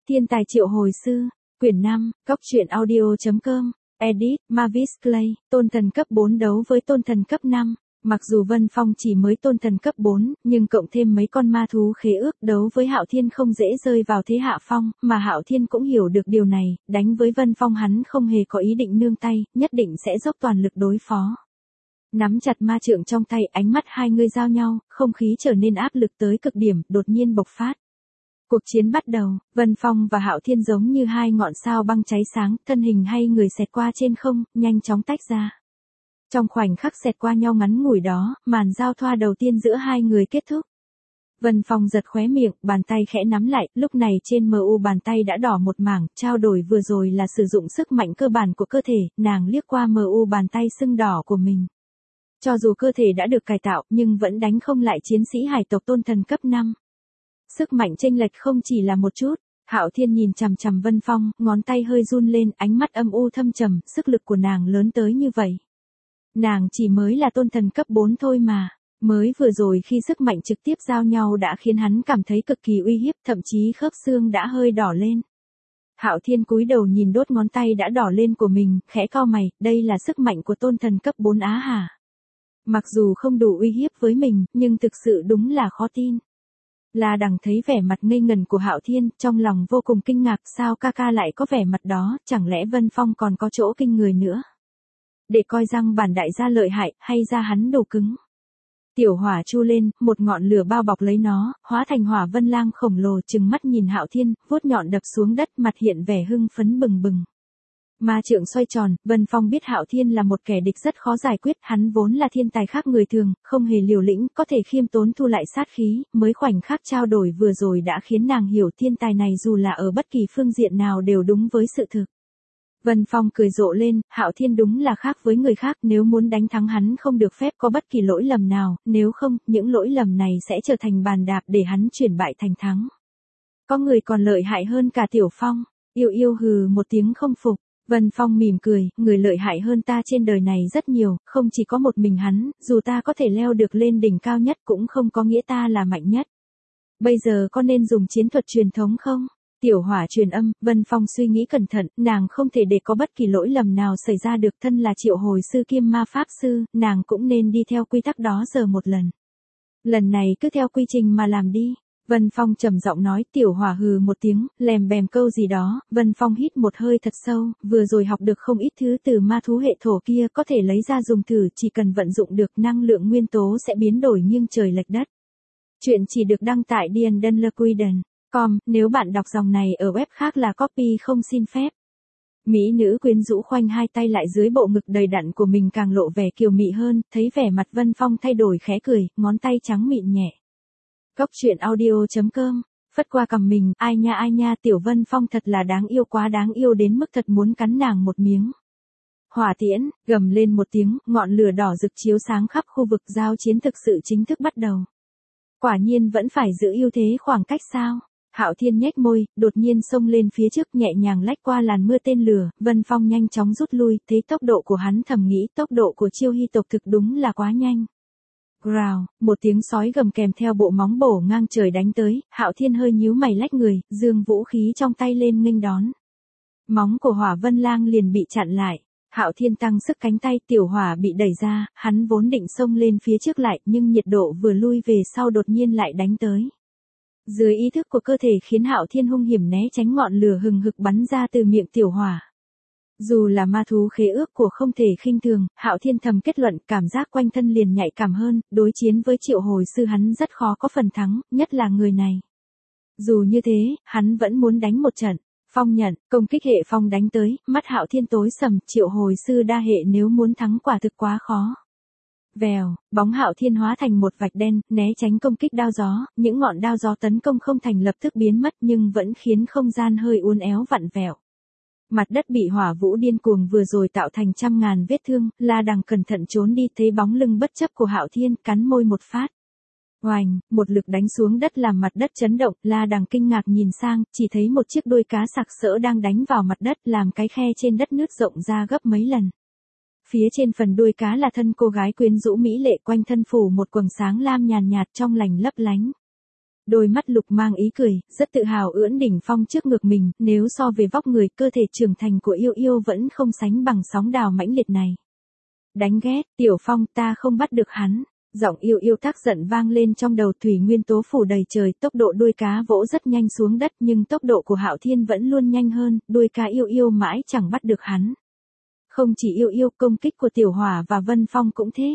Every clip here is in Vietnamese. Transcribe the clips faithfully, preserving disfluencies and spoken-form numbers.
Thiên tài triệu hồi sư, quyển năm, góc truyện audio chấm com, edit, Mavis Clay, tôn thần cấp bốn đấu với tôn thần cấp năm. Mặc dù Vân Phong chỉ mới tôn thần cấp bốn, nhưng cộng thêm mấy con ma thú khế ước đấu với Hạo Thiên không dễ rơi vào thế hạ phong, mà Hạo Thiên cũng hiểu được điều này, đánh với Vân Phong hắn không hề có ý định nương tay, nhất định sẽ dốc toàn lực đối phó. Nắm chặt ma trượng trong tay, ánh mắt hai người giao nhau, không khí trở nên áp lực tới cực điểm, đột nhiên bộc phát. Cuộc chiến bắt đầu, Vân Phong và Hạo Thiên giống như hai ngọn sao băng cháy sáng, thân hình hay người xẹt qua trên không, nhanh chóng tách ra. Trong khoảnh khắc xẹt qua nhau ngắn ngủi đó, màn giao thoa đầu tiên giữa hai người kết thúc. Vân Phong giật khóe miệng, bàn tay khẽ nắm lại, lúc này trên mờ u bàn tay đã đỏ một mảng, trao đổi vừa rồi là sử dụng sức mạnh cơ bản của cơ thể, nàng liếc qua mờ u bàn tay sưng đỏ của mình. Cho dù cơ thể đã được cải tạo, nhưng vẫn đánh không lại chiến sĩ hải tộc tôn thần cấp năm. Sức mạnh chênh lệch không chỉ là một chút. Hạo Thiên nhìn chằm chằm Vân Phong, ngón tay hơi run lên, ánh mắt âm u thâm trầm, sức lực của nàng lớn tới như vậy. Nàng chỉ mới là tôn thần cấp bốn thôi mà, mới vừa rồi khi sức mạnh trực tiếp giao nhau đã khiến hắn cảm thấy cực kỳ uy hiếp, thậm chí khớp xương đã hơi đỏ lên. Hạo Thiên cúi đầu nhìn đốt ngón tay đã đỏ lên của mình, khẽ cau mày, đây là sức mạnh của tôn thần cấp bốn á hả? Mặc dù không đủ uy hiếp với mình, nhưng thực sự đúng là khó tin. La Đằng thấy vẻ mặt ngây ngần của Hạo Thiên, trong lòng vô cùng kinh ngạc, sao ca ca lại có vẻ mặt đó, chẳng lẽ Vân Phong còn có chỗ kinh người nữa? Để coi răng bản đại gia lợi hại, hay da hắn đồ cứng. Tiểu hỏa chu lên, một ngọn lửa bao bọc lấy nó, hóa thành hỏa vân lang khổng lồ, trừng mắt nhìn Hạo Thiên, vuốt nhọn đập xuống đất, mặt hiện vẻ hưng phấn bừng bừng. Ma trượng xoay tròn, Vân Phong biết Hạo Thiên là một kẻ địch rất khó giải quyết, hắn vốn là thiên tài khác người thường, không hề liều lĩnh, có thể khiêm tốn thu lại sát khí, mới khoảnh khắc trao đổi vừa rồi đã khiến nàng hiểu thiên tài này dù là ở bất kỳ phương diện nào đều đúng với sự thực. Vân Phong cười rộ lên, Hạo Thiên đúng là khác với người khác, nếu muốn đánh thắng hắn không được phép có bất kỳ lỗi lầm nào, nếu không, những lỗi lầm này sẽ trở thành bàn đạp để hắn chuyển bại thành thắng. Có người còn lợi hại hơn cả Tiểu Phong, yêu yêu hừ một tiếng không phục. Vân Phong mỉm cười, người lợi hại hơn ta trên đời này rất nhiều, không chỉ có một mình hắn, dù ta có thể leo được lên đỉnh cao nhất cũng không có nghĩa ta là mạnh nhất. Bây giờ có nên dùng chiến thuật truyền thống không? Tiểu hỏa truyền âm, Vân Phong suy nghĩ cẩn thận, nàng không thể để có bất kỳ lỗi lầm nào xảy ra được, thân là triệu hồi sư kiêm ma pháp sư, nàng cũng nên đi theo quy tắc đó giờ một lần. Lần này cứ theo quy trình mà làm đi. Vân Phong trầm giọng nói, tiểu hỏa hừ một tiếng, lèm bèm câu gì đó, Vân Phong hít một hơi thật sâu, vừa rồi học được không ít thứ từ ma thú hệ thổ kia, có thể lấy ra dùng thử, chỉ cần vận dụng được năng lượng nguyên tố sẽ biến đổi nghiêng trời lệch đất. Chuyện chỉ được đăng tại Dian Dunlequiden chấm com, nếu bạn đọc dòng này ở web khác là copy không xin phép. Mỹ nữ quyến rũ khoanh hai tay lại dưới bộ ngực đầy đặn của mình càng lộ vẻ kiều mị hơn, thấy vẻ mặt Vân Phong thay đổi khẽ cười, ngón tay trắng mịn nhẹ. Góc truyện audio chấm com, phất qua cằm mình, ai nha ai nha Tiểu Vân Phong thật là đáng yêu, quá đáng yêu đến mức thật muốn cắn nàng một miếng. Hỏa tiễn, gầm lên một tiếng, ngọn lửa đỏ rực chiếu sáng khắp khu vực, giao chiến thực sự chính thức bắt đầu. Quả nhiên vẫn phải giữ ưu thế khoảng cách sao? Hạo Thiên nhếch môi, đột nhiên xông lên phía trước, nhẹ nhàng lách qua làn mưa tên lửa, Vân Phong nhanh chóng rút lui, thấy tốc độ của hắn thầm nghĩ tốc độ của chiêu hy tộc thực đúng là quá nhanh. Growl, một tiếng sói gầm kèm theo bộ móng bổ ngang trời đánh tới, Hạo Thiên hơi nhíu mày lách người, giương vũ khí trong tay lên nghênh đón. Móng của hỏa vân lang liền bị chặn lại. Hạo Thiên tăng sức cánh tay, tiểu hỏa bị đẩy ra, hắn vốn định xông lên phía trước lại, nhưng nhiệt độ vừa lui về sau đột nhiên lại đánh tới. Dưới ý thức của cơ thể khiến Hạo Thiên hung hiểm né tránh ngọn lửa hừng hực bắn ra từ miệng tiểu hỏa. Dù là ma thú khế ước của không thể khinh thường, Hạo Thiên thầm kết luận, cảm giác quanh thân liền nhạy cảm hơn, đối chiến với triệu hồi sư hắn rất khó có phần thắng, nhất là người này. Dù như thế, hắn vẫn muốn đánh một trận. Phong nhận, công kích hệ phong đánh tới, mắt Hạo Thiên tối sầm, triệu hồi sư đa hệ nếu muốn thắng quả thực quá khó. Vèo, bóng Hạo Thiên hóa thành một vạch đen, né tránh công kích đao gió, những ngọn đao gió tấn công không thành lập tức biến mất nhưng vẫn khiến không gian hơi uốn éo vặn vẹo. Mặt đất bị hỏa vũ điên cuồng vừa rồi tạo thành trăm ngàn vết thương, La Đằng cẩn thận trốn đi, thấy bóng lưng bất chấp của Hạo Thiên, cắn môi một phát. Oành, một lực đánh xuống đất làm mặt đất chấn động, La Đằng kinh ngạc nhìn sang, chỉ thấy một chiếc đuôi cá sặc sỡ đang đánh vào mặt đất, làm cái khe trên đất nứt rộng ra gấp mấy lần. Phía trên phần đuôi cá là thân cô gái quyến rũ mỹ lệ, quanh thân phủ một quầng sáng lam nhàn nhạt trong lành lấp lánh. Đôi mắt Lục mang ý cười, rất tự hào ưỡn đỉnh phong trước ngực mình, nếu so về vóc người, cơ thể trưởng thành của Yêu Yêu vẫn không sánh bằng sóng đào mãnh liệt này. Đánh ghét, Tiểu Phong, ta không bắt được hắn. Giọng Yêu Yêu tác giận vang lên trong đầu, thủy nguyên tố phủ đầy trời, tốc độ đuôi cá vỗ rất nhanh xuống đất, nhưng tốc độ của Hạo Thiên vẫn luôn nhanh hơn, đuôi cá Yêu Yêu mãi chẳng bắt được hắn. Không chỉ Yêu Yêu, công kích của Tiểu Hỏa và Vân Phong cũng thế.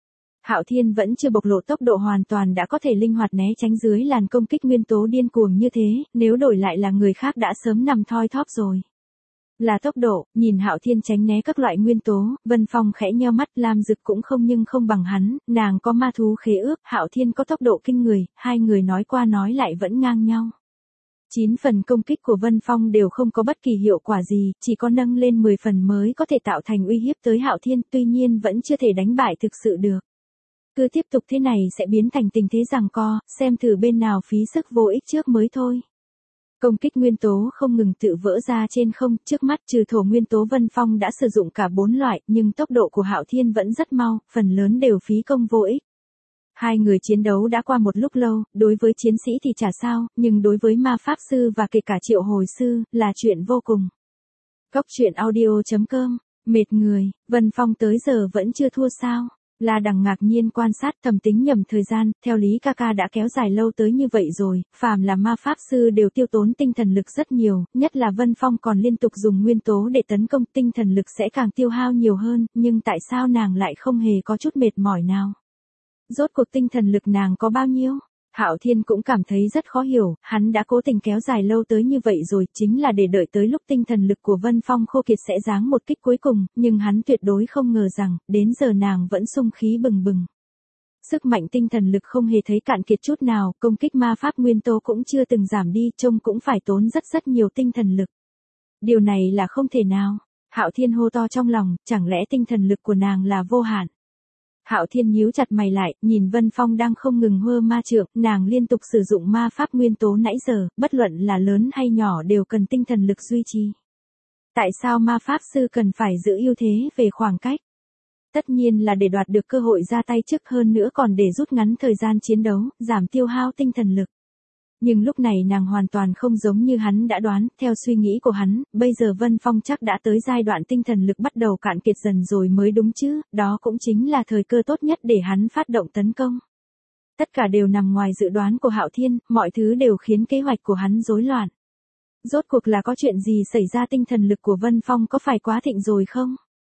Hạo Thiên vẫn chưa bộc lộ tốc độ hoàn toàn đã có thể linh hoạt né tránh dưới làn công kích nguyên tố điên cuồng như thế, nếu đổi lại là người khác đã sớm nằm thoi thóp rồi. Là tốc độ, nhìn Hạo Thiên tránh né các loại nguyên tố, Vân Phong khẽ nheo mắt, Lam Dực cũng không nhưng không bằng hắn, nàng có ma thú khế ước, Hạo Thiên có tốc độ kinh người, hai người nói qua nói lại vẫn ngang nhau. Chín phần công kích của Vân Phong đều không có bất kỳ hiệu quả gì, chỉ có nâng lên mười phần mới có thể tạo thành uy hiếp tới Hạo Thiên, tuy nhiên vẫn chưa thể đánh bại thực sự được. Cứ tiếp tục thế này sẽ biến thành tình thế giằng co, xem thử bên nào phí sức vô ích trước mới thôi. Công kích nguyên tố không ngừng tự vỡ ra trên không, trước mắt trừ thổ nguyên tố Vân Phong đã sử dụng cả bốn loại, nhưng tốc độ của Hạo Thiên vẫn rất mau, phần lớn đều phí công vô ích. Hai người chiến đấu đã qua một lúc lâu, đối với chiến sĩ thì chả sao, nhưng đối với ma pháp sư và kể cả triệu hồi sư, là chuyện vô cùng. Góc truyện audio chấm com, mệt người, Vân Phong tới giờ vẫn chưa thua sao? La Đằng ngạc nhiên quan sát, thầm tính nhầm thời gian, theo lý ca ca đã kéo dài lâu tới như vậy rồi, phàm là ma pháp sư đều tiêu tốn tinh thần lực rất nhiều, nhất là Vân Phong còn liên tục dùng nguyên tố để tấn công, tinh thần lực sẽ càng tiêu hao nhiều hơn, nhưng tại sao nàng lại không hề có chút mệt mỏi nào? Rốt cuộc tinh thần lực nàng có bao nhiêu? Hạo Thiên cũng cảm thấy rất khó hiểu, hắn đã cố tình kéo dài lâu tới như vậy rồi, chính là để đợi tới lúc tinh thần lực của Vân Phong khô kiệt sẽ giáng một kích cuối cùng, nhưng hắn tuyệt đối không ngờ rằng, đến giờ nàng vẫn sung khí bừng bừng. Sức mạnh tinh thần lực không hề thấy cạn kiệt chút nào, công kích ma pháp nguyên tố cũng chưa từng giảm đi, trông cũng phải tốn rất rất nhiều tinh thần lực. Điều này là không thể nào. Hạo Thiên hô to trong lòng, chẳng lẽ tinh thần lực của nàng là vô hạn? Hạo Thiên nhíu chặt mày lại, nhìn Vân Phong đang không ngừng hơ ma trượng, nàng liên tục sử dụng ma pháp nguyên tố nãy giờ, bất luận là lớn hay nhỏ đều cần tinh thần lực duy trì. Tại sao ma pháp sư cần phải giữ ưu thế về khoảng cách? Tất nhiên là để đoạt được cơ hội ra tay trước, hơn nữa còn để rút ngắn thời gian chiến đấu, giảm tiêu hao tinh thần lực. Nhưng lúc này nàng hoàn toàn không giống như hắn đã đoán, theo suy nghĩ của hắn, bây giờ Vân Phong chắc đã tới giai đoạn tinh thần lực bắt đầu cạn kiệt dần rồi mới đúng chứ, đó cũng chính là thời cơ tốt nhất để hắn phát động tấn công. Tất cả đều nằm ngoài dự đoán của Hạo Thiên, mọi thứ đều khiến kế hoạch của hắn rối loạn. Rốt cuộc là có chuyện gì xảy ra, tinh thần lực của Vân Phong có phải quá thịnh rồi không?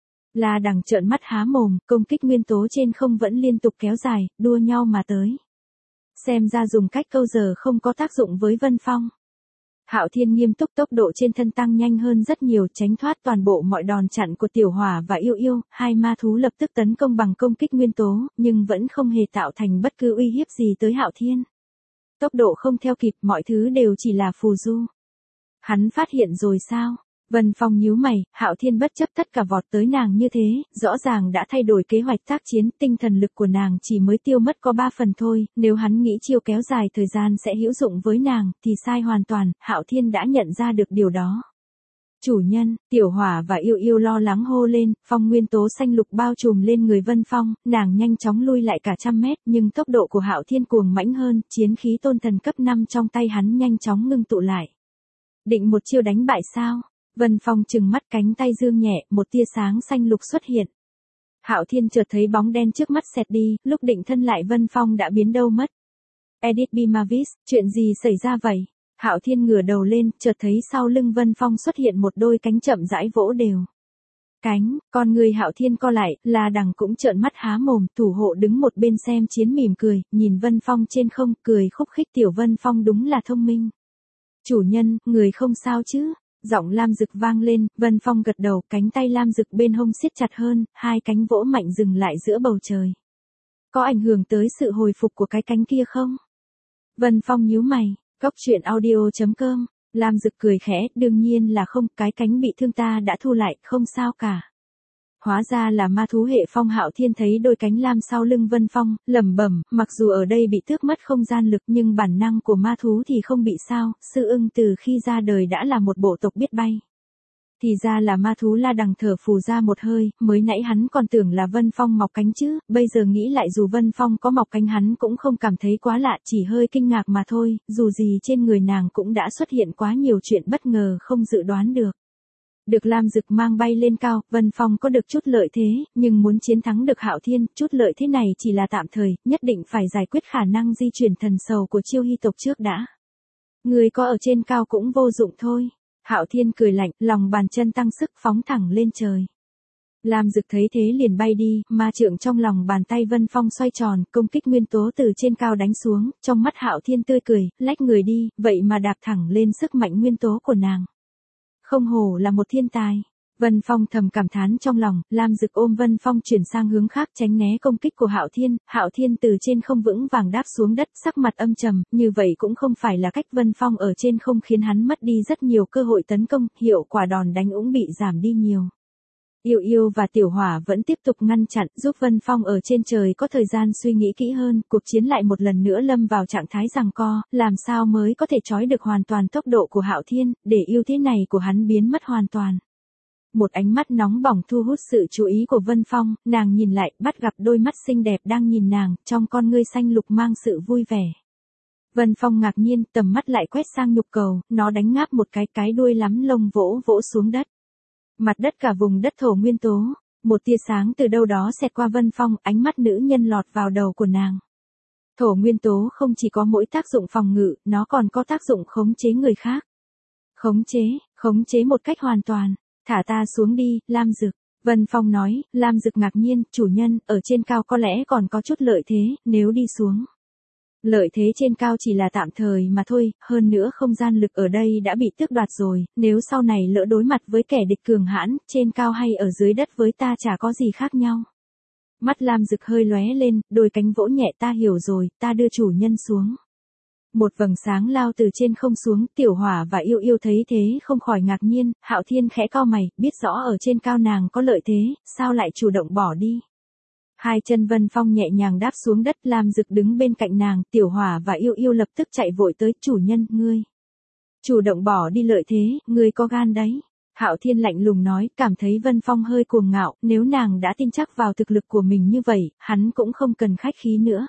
La Đằng trợn mắt há mồm, công kích nguyên tố trên không vẫn liên tục kéo dài, đua nhau mà tới. Xem ra dùng cách câu giờ không có tác dụng với Vân Phong. Hạo Thiên nghiêm túc, tốc độ trên thân tăng nhanh hơn rất nhiều, tránh thoát toàn bộ mọi đòn chặn của Tiểu Hỏa và Yêu Yêu, hai ma thú lập tức tấn công bằng công kích nguyên tố, nhưng vẫn không hề tạo thành bất cứ uy hiếp gì tới Hạo Thiên. Tốc độ không theo kịp, mọi thứ đều chỉ là phù du. Hắn phát hiện rồi sao? Vân Phong nhíu mày, Hạo Thiên bất chấp tất cả vọt tới nàng như thế, rõ ràng đã thay đổi kế hoạch tác chiến, tinh thần lực của nàng chỉ mới tiêu mất có ba phần thôi, nếu hắn nghĩ chiêu kéo dài thời gian sẽ hữu dụng với nàng, thì sai hoàn toàn, Hạo Thiên đã nhận ra được điều đó. Chủ nhân, Tiểu Hỏa và Yêu Yêu lo lắng hô lên, phong nguyên tố xanh lục bao trùm lên người Vân Phong, nàng nhanh chóng lui lại cả trăm mét, nhưng tốc độ của Hạo Thiên cuồng mãnh hơn, chiến khí tôn thần cấp năm trong tay hắn nhanh chóng ngưng tụ lại. Định một chiêu đánh bại sao? Vân Phong trừng mắt, cánh tay dương nhẹ, một tia sáng xanh lục xuất hiện. Hạo Thiên chợt thấy bóng đen trước mắt xẹt đi, lúc định thân lại Vân Phong đã biến đâu mất. Edit B. Mavis, chuyện gì xảy ra vậy? Hạo Thiên ngửa đầu lên, chợt thấy sau lưng Vân Phong xuất hiện một đôi cánh chậm rãi vỗ đều. Cánh, con người Hạo Thiên co lại, La Đằng cũng trợn mắt há mồm, thủ hộ đứng một bên xem chiến mỉm cười, nhìn Vân Phong trên không, cười khúc khích, Tiểu Vân Phong đúng là thông minh. Chủ nhân, người không sao chứ? Giọng Lam Dực vang lên, Vân Phong gật đầu, cánh tay Lam Dực bên hông siết chặt hơn, hai cánh vỗ mạnh dừng lại giữa bầu trời. Có ảnh hưởng tới sự hồi phục của cái cánh kia không? Vân Phong nhíu mày, góc truyện audio chấm com, Lam Dực cười khẽ, đương nhiên là không, cái cánh bị thương ta đã thu lại, không sao cả. Hóa ra là ma thú hệ phong. Hạo Thiên thấy đôi cánh lam sau lưng Vân Phong, lẩm bẩm, mặc dù ở đây bị tước mất không gian lực nhưng bản năng của ma thú thì không bị sao, sư ưng từ khi ra đời đã là một bộ tộc biết bay. Thì ra là ma thú La Đằng thở phù ra một hơi, mới nãy hắn còn tưởng là Vân Phong mọc cánh chứ, bây giờ nghĩ lại dù Vân Phong có mọc cánh hắn cũng không cảm thấy quá lạ, chỉ hơi kinh ngạc mà thôi, dù gì trên người nàng cũng đã xuất hiện quá nhiều chuyện bất ngờ không dự đoán được. Được Lam Dực mang bay lên cao, Vân Phong có được chút lợi thế, nhưng muốn chiến thắng được Hạo Thiên, chút lợi thế này chỉ là tạm thời, nhất định phải giải quyết khả năng di chuyển thần sầu của Chiêu Hy tộc trước đã. Người có ở trên cao cũng vô dụng thôi. Hạo Thiên cười lạnh, lòng bàn chân tăng sức phóng thẳng lên trời. Lam Dực thấy thế liền bay đi, ma trượng trong lòng bàn tay Vân Phong xoay tròn, công kích nguyên tố từ trên cao đánh xuống, trong mắt Hạo Thiên tươi cười, lách người đi, vậy mà đạp thẳng lên sức mạnh nguyên tố của nàng. Không hổ là một thiên tài. Vân Phong thầm cảm thán trong lòng, Lam Dực ôm Vân Phong chuyển sang hướng khác tránh né công kích của Hạo Thiên, Hạo Thiên từ trên không vững vàng đáp xuống đất, sắc mặt âm trầm, như vậy cũng không phải là cách Vân Phong ở trên không khiến hắn mất đi rất nhiều cơ hội tấn công, hiệu quả đòn đánh cũng bị giảm đi nhiều. Yêu Yêu và Tiểu Hỏa vẫn tiếp tục ngăn chặn, giúp Vân Phong ở trên trời có thời gian suy nghĩ kỹ hơn, cuộc chiến lại một lần nữa lâm vào trạng thái giằng co, làm sao mới có thể trói được hoàn toàn tốc độ của Hạo Thiên, để ưu thế này của hắn biến mất hoàn toàn. Một ánh mắt nóng bỏng thu hút sự chú ý của Vân Phong, nàng nhìn lại, bắt gặp đôi mắt xinh đẹp đang nhìn nàng, trong con ngươi xanh lục mang sự vui vẻ. Vân Phong ngạc nhiên, tầm mắt lại quét sang nhục cầu, nó đánh ngáp một cái, cái đuôi lắm lông vỗ vỗ xuống đất. Mặt đất cả vùng đất thổ nguyên tố, một tia sáng từ đâu đó xẹt qua Vân Phong, ánh mắt nữ nhân lọt vào đầu của nàng. Thổ nguyên tố không chỉ có mỗi tác dụng phòng ngự, nó còn có tác dụng khống chế người khác. Khống chế, khống chế một cách hoàn toàn. Thả ta xuống đi, Lam Dực. Vân Phong nói, Lam Dực ngạc nhiên, chủ nhân, ở trên cao có lẽ còn có chút lợi thế, nếu đi xuống. Lợi thế trên cao chỉ là tạm thời mà thôi, hơn nữa không gian lực ở đây đã bị tước đoạt rồi, nếu sau này lỡ đối mặt với kẻ địch cường hãn, trên cao hay ở dưới đất với ta chả có gì khác nhau. Mắt Lam Dực hơi lóe lên, đôi cánh vỗ nhẹ, ta hiểu rồi, ta đưa chủ nhân xuống. Một vầng sáng lao từ trên không xuống, Tiểu Hỏa và Yêu Yêu thấy thế không khỏi ngạc nhiên, Hạo Thiên khẽ cau mày, biết rõ ở trên cao nàng có lợi thế, sao lại chủ động bỏ đi. Hai chân Vân Phong nhẹ nhàng đáp xuống đất, Lam Dực đứng bên cạnh nàng, Tiểu Hỏa và Yêu Yêu lập tức chạy vội tới, chủ nhân, ngươi. Chủ động bỏ đi lợi thế, ngươi có gan đấy. Hạo Thiên lạnh lùng nói, cảm thấy Vân Phong hơi cuồng ngạo, nếu nàng đã tin chắc vào thực lực của mình như vậy, hắn cũng không cần khách khí nữa.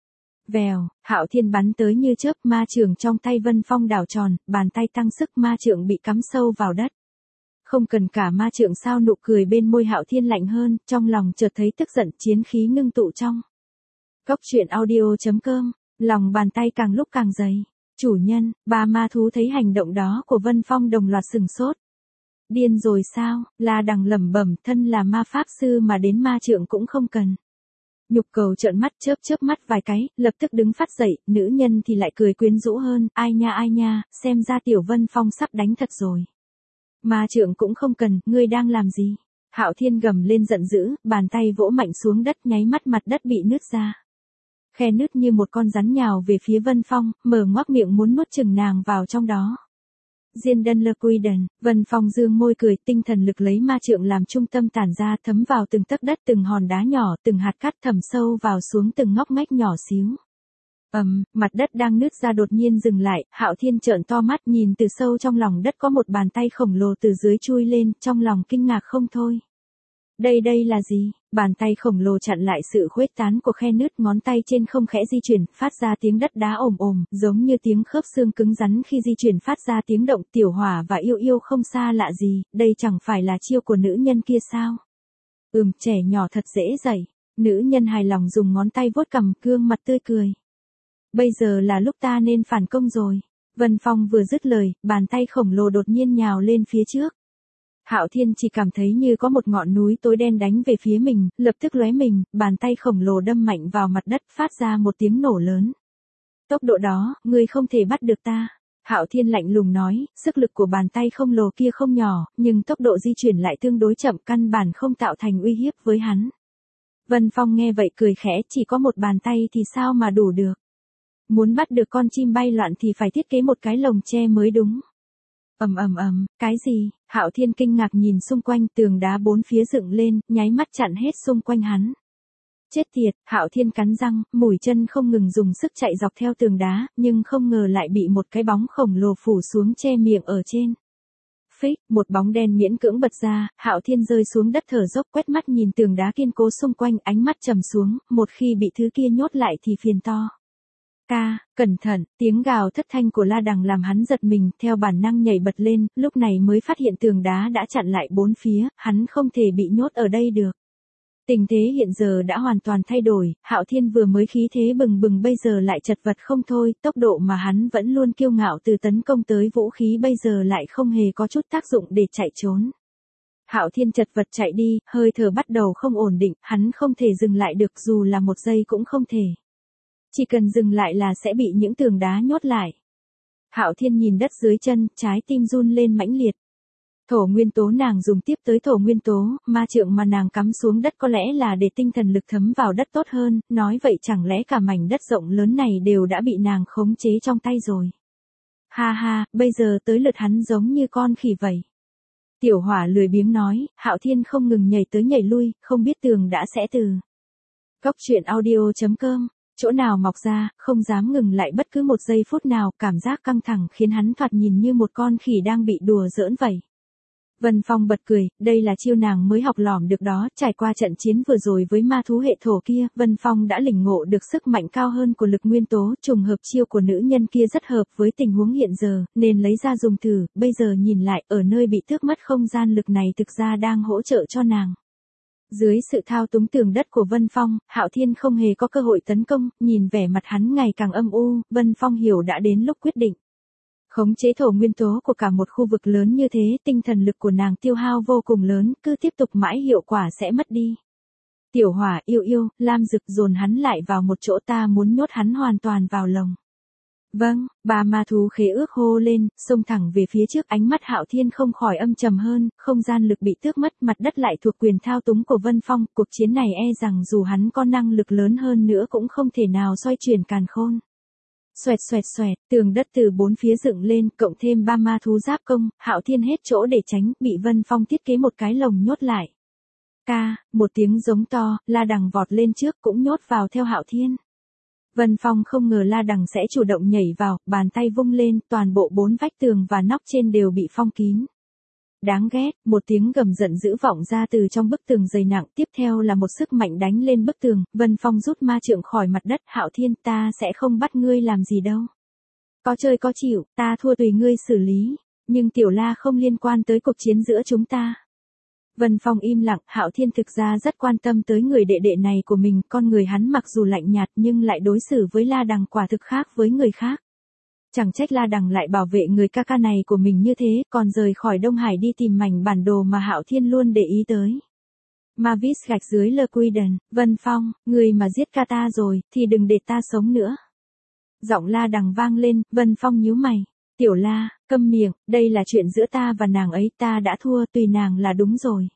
Vèo, Hạo Thiên bắn tới như chớp, ma chưởng trong tay Vân Phong đảo tròn, bàn tay tăng sức, ma chưởng bị cắm sâu vào đất. Không cần cả ma chưởng sao, nụ cười bên môi Hạo Thiên lạnh hơn, trong lòng chợt thấy tức giận, chiến khí ngưng tụ trong. Cốc truyện audio chấm com, lòng bàn tay càng lúc càng dày. Chủ nhân, ba ma thú thấy hành động đó của Vân Phong đồng loạt sừng sốt. Điên rồi sao, La Đằng lẩm bẩm, thân là ma pháp sư mà đến ma chưởng cũng không cần. Nhục cầu trợn mắt chớp chớp mắt vài cái, lập tức đứng phát dậy, nữ nhân thì lại cười quyến rũ hơn, ai nha ai nha, xem ra Tiểu Vân Phong sắp đánh thật rồi. Ma trượng cũng không cần, ngươi đang làm gì? Hạo Thiên gầm lên giận dữ, bàn tay vỗ mạnh xuống đất, nháy mắt mặt đất bị nứt ra. Khe nứt như một con rắn nhào về phía Vân Phong, mở ngoác miệng muốn nuốt chửng nàng vào trong đó. Diên Đân Lơ Quy Đần, Vân Phong dương môi cười, tinh thần lực lấy ma trượng làm trung tâm tản ra, thấm vào từng tấc đất, từng hòn đá nhỏ, từng hạt cát thẩm sâu vào xuống từng ngóc ngách nhỏ xíu. Ầm, um, mặt đất đang nứt ra đột nhiên dừng lại, Hạo Thiên trợn to mắt nhìn từ sâu trong lòng đất có một bàn tay khổng lồ từ dưới chui lên, trong lòng kinh ngạc không thôi. Đây đây là gì? Bàn tay khổng lồ chặn lại sự khuếch tán của khe nứt, ngón tay trên không khẽ di chuyển, phát ra tiếng đất đá ồm ồm, giống như tiếng khớp xương cứng rắn khi di chuyển phát ra tiếng động. Tiểu Hỏa và Yêu Yêu không xa lạ gì, đây chẳng phải là chiêu của nữ nhân kia sao? Ừm, trẻ nhỏ thật dễ dạy. Nữ nhân hài lòng dùng ngón tay vuốt cằm, gương mặt tươi cười. Bây giờ là lúc ta nên phản công rồi. Vân Phong vừa dứt lời, bàn tay khổng lồ đột nhiên nhào lên phía trước. Hạo Thiên chỉ cảm thấy như có một ngọn núi tối đen đánh về phía mình, lập tức lóe mình, bàn tay khổng lồ đâm mạnh vào mặt đất, phát ra một tiếng nổ lớn. Tốc độ đó, ngươi không thể bắt được ta. Hạo Thiên lạnh lùng nói, sức lực của bàn tay khổng lồ kia không nhỏ, nhưng tốc độ di chuyển lại tương đối chậm, căn bản không tạo thành uy hiếp với hắn. Vân Phong nghe vậy cười khẽ, chỉ có một bàn tay thì sao mà đủ được. Muốn bắt được con chim bay loạn thì phải thiết kế một cái lồng tre mới đúng. Ầm ầm ầm, cái gì? Hạo Thiên kinh ngạc nhìn xung quanh, tường đá bốn phía dựng lên, nháy mắt chặn hết xung quanh hắn. Chết tiệt, Hạo Thiên cắn răng, mũi chân không ngừng dùng sức chạy dọc theo tường đá, nhưng không ngờ lại bị một cái bóng khổng lồ phủ xuống che miệng ở trên. Phích, một bóng đen miễn cưỡng bật ra, Hạo Thiên rơi xuống đất thở dốc, quét mắt nhìn tường đá kiên cố xung quanh, ánh mắt trầm xuống, một khi bị thứ kia nhốt lại thì phiền to. Ca, cẩn thận, tiếng gào thất thanh của La Đằng làm hắn giật mình, theo bản năng nhảy bật lên, lúc này mới phát hiện tường đá đã chặn lại bốn phía, hắn không thể bị nhốt ở đây được. Tình thế hiện giờ đã hoàn toàn thay đổi, Hạo Thiên vừa mới khí thế bừng bừng bây giờ lại chật vật không thôi, tốc độ mà hắn vẫn luôn kiêu ngạo từ tấn công tới vũ khí bây giờ lại không hề có chút tác dụng để chạy trốn. Hạo Thiên chật vật chạy đi, hơi thở bắt đầu không ổn định, hắn không thể dừng lại được dù là một giây cũng không thể. Chỉ cần dừng lại là sẽ bị những tường đá nhốt lại. Hạo Thiên nhìn đất dưới chân, trái tim run lên mãnh liệt. Thổ nguyên tố nàng dùng tiếp tới thổ nguyên tố, ma trượng mà nàng cắm xuống đất có lẽ là để tinh thần lực thấm vào đất tốt hơn, nói vậy chẳng lẽ cả mảnh đất rộng lớn này đều đã bị nàng khống chế trong tay rồi. Ha ha, bây giờ tới lượt hắn giống như con khỉ vậy. Tiểu Hỏa lười biếng nói, Hạo Thiên không ngừng nhảy tới nhảy lui, không biết tường đã sẽ từ. Cốc truyện audio chấm com, chỗ nào mọc ra, không dám ngừng lại bất cứ một giây phút nào, cảm giác căng thẳng khiến hắn thoạt nhìn như một con khỉ đang bị đùa giỡn vậy. Vân Phong bật cười, đây là chiêu nàng mới học lỏm được đó, trải qua trận chiến vừa rồi với ma thú hệ thổ kia, Vân Phong đã lĩnh ngộ được sức mạnh cao hơn của lực nguyên tố, trùng hợp chiêu của nữ nhân kia rất hợp với tình huống hiện giờ, nên lấy ra dùng thử, bây giờ nhìn lại, ở nơi bị tước mất không gian lực này thực ra đang hỗ trợ cho nàng. Dưới sự thao túng tường đất của Vân Phong, Hạo Thiên không hề có cơ hội tấn công, nhìn vẻ mặt hắn ngày càng âm u, Vân Phong hiểu đã đến lúc quyết định. Khống chế thổ nguyên tố của cả một khu vực lớn như thế, tinh thần lực của nàng tiêu hao vô cùng lớn, cứ tiếp tục mãi hiệu quả sẽ mất đi. Tiểu Hỏa yêu yêu, Lam Dực dồn hắn lại vào một chỗ, ta muốn nhốt hắn hoàn toàn vào lồng. Vâng, bà ma thú khế ước hô lên, xông thẳng về phía trước, ánh mắt Hạo Thiên không khỏi âm trầm hơn, không gian lực bị tước mất, mặt đất lại thuộc quyền thao túng của Vân Phong, cuộc chiến này e rằng dù hắn có năng lực lớn hơn nữa cũng không thể nào xoay chuyển càn khôn. Xoẹt xoẹt xoẹt, tường đất từ bốn phía dựng lên, cộng thêm ba ma thú giáp công, Hạo Thiên hết chỗ để tránh, bị Vân Phong thiết kế một cái lồng nhốt lại. Ca, một tiếng giống to, La Đằng vọt lên trước cũng nhốt vào theo Hạo Thiên. Vân Phong không ngờ La Đằng sẽ chủ động nhảy vào, bàn tay vung lên, toàn bộ bốn vách tường và nóc trên đều bị phong kín. Đáng ghét, một tiếng gầm giận dữ vọng ra từ trong bức tường dày nặng, tiếp theo là một sức mạnh đánh lên bức tường, Vân Phong rút ma trượng khỏi mặt đất, Hạo Thiên, ta sẽ không bắt ngươi làm gì đâu. Có chơi có chịu, ta thua tùy ngươi xử lý, nhưng Tiểu La không liên quan tới cuộc chiến giữa chúng ta. Vân Phong im lặng, Hạo Thiên thực ra rất quan tâm tới người đệ đệ này của mình, con người hắn mặc dù lạnh nhạt nhưng lại đối xử với La Đằng quả thực khác với người khác. Chẳng trách La Đằng lại bảo vệ người ca ca này của mình như thế, còn rời khỏi Đông Hải đi tìm mảnh bản đồ mà Hạo Thiên luôn để ý tới. Mavis gạch dưới Le Quiden, Vân Phong, người mà giết ca ta rồi, thì đừng để ta sống nữa. Giọng La Đằng vang lên, Vân Phong nhíu mày. Tiểu La, câm miệng, đây là chuyện giữa ta và nàng ấy, ta đã thua, tùy nàng là đúng rồi.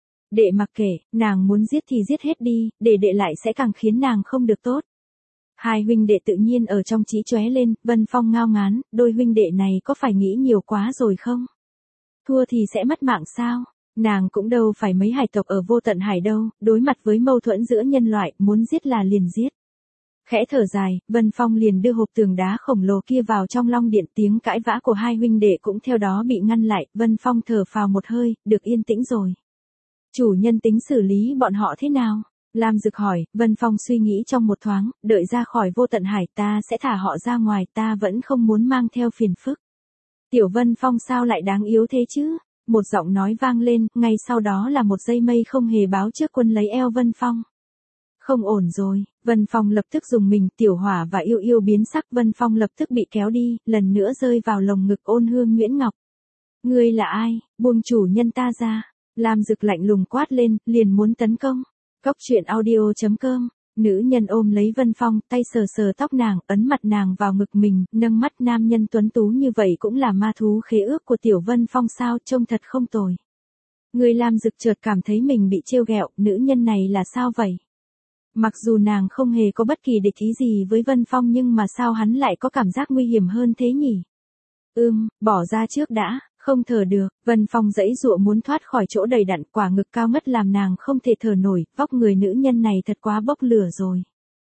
Đệ mặc kệ, nàng muốn giết thì giết hết đi, để đệ lại sẽ càng khiến nàng không được tốt. Hai huynh đệ tự nhiên ở trong trí chóe lên, Vân Phong ngao ngán, đôi huynh đệ này có phải nghĩ nhiều quá rồi không? Thua thì sẽ mất mạng sao? Nàng cũng đâu phải mấy hải tộc ở vô tận hải đâu, đối mặt với mâu thuẫn giữa nhân loại, muốn giết là liền giết. Khẽ thở dài, Vân Phong liền đưa hộp tường đá khổng lồ kia vào trong long điện, tiếng cãi vã của hai huynh đệ cũng theo đó bị ngăn lại, Vân Phong thở phào một hơi, được yên tĩnh rồi. Chủ nhân tính xử lý bọn họ thế nào? Lam Dực hỏi, Vân Phong suy nghĩ trong một thoáng, đợi ra khỏi vô tận hải ta sẽ thả họ ra ngoài, ta vẫn không muốn mang theo phiền phức. Tiểu Vân Phong sao lại đáng yếu thế chứ? Một giọng nói vang lên, ngay sau đó là một dây mây không hề báo trước quân lấy eo Vân Phong. Không ổn rồi, Vân Phong lập tức dùng mình, Tiểu Hỏa và Yêu Yêu biến sắc, Vân Phong lập tức bị kéo đi, lần nữa rơi vào lồng ngực Ôn Hương Nguyễn Ngọc. Ngươi là ai, buông chủ nhân ta ra. Lam Dực lạnh lùng quát lên, liền muốn tấn công. Cốc truyện audio chấm com, nữ nhân ôm lấy Vân Phong, tay sờ sờ tóc nàng, ấn mặt nàng vào ngực mình, nâng mắt, nam nhân tuấn tú như vậy cũng là ma thú khế ước của Tiểu Vân Phong sao, trông thật không tồi. Người Lam Dực chợt cảm thấy mình bị trêu ghẹo, nữ nhân này là sao vậy? Mặc dù nàng không hề có bất kỳ địch ý gì với Vân Phong nhưng mà sao hắn lại có cảm giác nguy hiểm hơn thế nhỉ? Ưm, bỏ ra trước đã. Không thở được, Vân Phong giãy giụa muốn thoát khỏi chỗ đầy đặn, quả ngực cao ngất làm nàng không thể thở nổi, vóc người nữ nhân này thật quá bốc lửa rồi.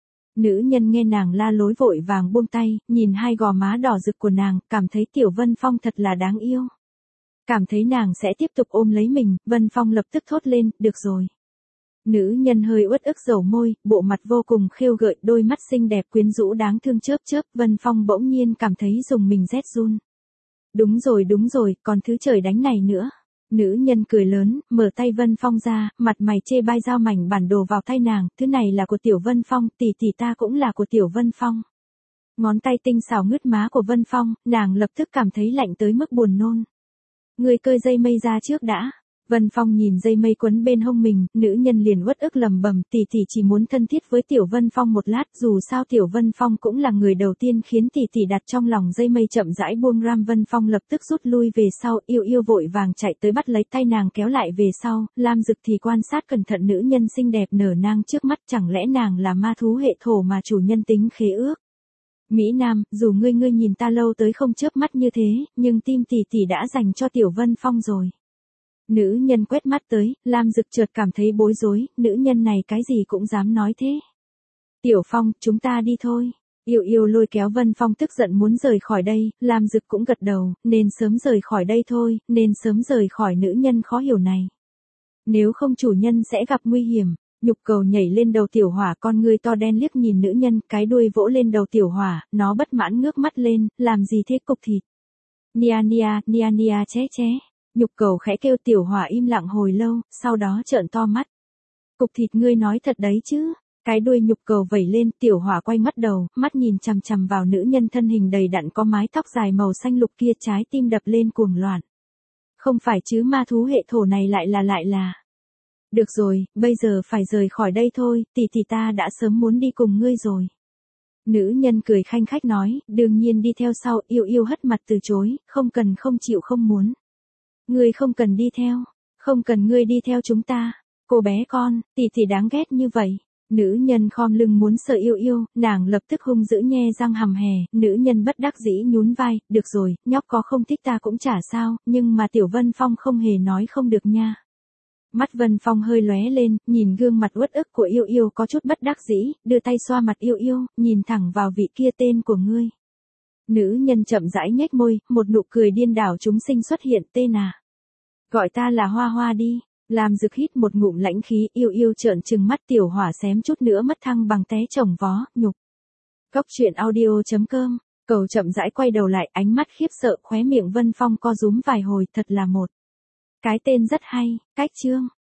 Nữ nhân nghe nàng la lối vội vàng buông tay, nhìn hai gò má đỏ rực của nàng, cảm thấy Tiểu Vân Phong thật là đáng yêu. Cảm thấy nàng sẽ tiếp tục ôm lấy mình, Vân Phong lập tức thốt lên, được rồi. Nữ nhân hơi uất ức dầu môi, bộ mặt vô cùng khêu gợi, đôi mắt xinh đẹp quyến rũ đáng thương chớp chớp, Vân Phong bỗng nhiên cảm thấy dùng mình rét run. Đúng rồi đúng rồi, còn thứ trời đánh này nữa. Nữ nhân cười lớn, mở tay Vân Phong ra, mặt mày chê bai giao mảnh bản đồ vào tay nàng, thứ này là của Tiểu Vân Phong, tỷ tỷ ta cũng là của Tiểu Vân Phong. Ngón tay tinh xảo ngứt má của Vân Phong, nàng lập tức cảm thấy lạnh tới mức buồn nôn. Người cơi dây mây ra trước đã. Vân Phong nhìn dây mây quấn bên hông mình, nữ nhân liền uất ức lầm bầm, tỷ tỷ chỉ muốn thân thiết với Tiểu Vân Phong một lát, dù sao Tiểu Vân Phong cũng là người đầu tiên khiến tỷ tỷ đặt trong lòng dây mây chậm rãi buông ram. Vân Phong lập tức rút lui về sau, yêu yêu vội vàng chạy tới bắt lấy tay nàng kéo lại về sau, Lam Dực thì quan sát cẩn thận nữ nhân xinh đẹp nở nang trước mắt, chẳng lẽ nàng là ma thú hệ thổ mà chủ nhân tính khế ước. Mỹ Nam, dù ngươi ngươi nhìn ta lâu tới không chớp mắt như thế, nhưng tim tỷ tỷ đã dành cho Tiểu Vân Phong rồi. Nữ nhân quét mắt tới, Lam Dực chợt cảm thấy bối rối, nữ nhân này cái gì cũng dám nói thế. Tiểu Phong, chúng ta đi thôi. Yêu yêu lôi kéo Vân Phong tức giận muốn rời khỏi đây, Lam Dực cũng gật đầu, nên sớm rời khỏi đây thôi, nên sớm rời khỏi nữ nhân khó hiểu này. Nếu không chủ nhân sẽ gặp nguy hiểm. Nhục cầu nhảy lên đầu tiểu hỏa, con ngươi to đen liếc nhìn nữ nhân, cái đuôi vỗ lên đầu tiểu hỏa, nó bất mãn ngước mắt lên, làm gì thế cục thịt. Nia nia, nia nia ché ché. Nhục cầu khẽ kêu, tiểu hỏa im lặng hồi lâu, sau đó trợn to mắt. Cục thịt ngươi nói thật đấy chứ. Cái đuôi nhục cầu vẩy lên, tiểu hỏa quay mắt đầu, mắt nhìn chằm chằm vào nữ nhân thân hình đầy đặn có mái tóc dài màu xanh lục kia, trái tim đập lên cuồng loạn. Không phải chứ, ma thú hệ thổ này lại là lại là. Được rồi, bây giờ phải rời khỏi đây thôi, tỷ tỷ ta đã sớm muốn đi cùng ngươi rồi. Nữ nhân cười khanh khách nói, đương nhiên đi theo sau, yêu yêu hất mặt từ chối, không cần, không chịu, không muốn. Ngươi không cần đi theo, không cần ngươi đi theo chúng ta. Cô bé con, tỷ tỷ đáng ghét như vậy. Nữ nhân khom lưng muốn sợ yêu yêu, nàng lập tức hung dữ nhe răng hầm hè, nữ nhân bất đắc dĩ nhún vai, được rồi, nhóc có không thích ta cũng chả sao, nhưng mà Tiểu Vân Phong không hề nói không được nha. Mắt Vân Phong hơi lóe lên, nhìn gương mặt uất ức của yêu yêu có chút bất đắc dĩ, đưa tay xoa mặt yêu yêu, nhìn thẳng vào vị kia tên của ngươi. Nữ nhân chậm rãi nhếch môi, một nụ cười điên đảo chúng sinh xuất hiện, tên à. Gọi ta là Hoa Hoa đi. Làm Dực hít một ngụm lãnh khí, yêu yêu trợn trừng mắt, tiểu hỏa xém chút nữa mất thăng bằng té chồng vó, nhục. Cốc truyện audio chấm com, cầu chậm rãi quay đầu lại, ánh mắt khiếp sợ, khóe miệng Vân Phong co rúm vài hồi, thật là một cái tên rất hay. Cách chương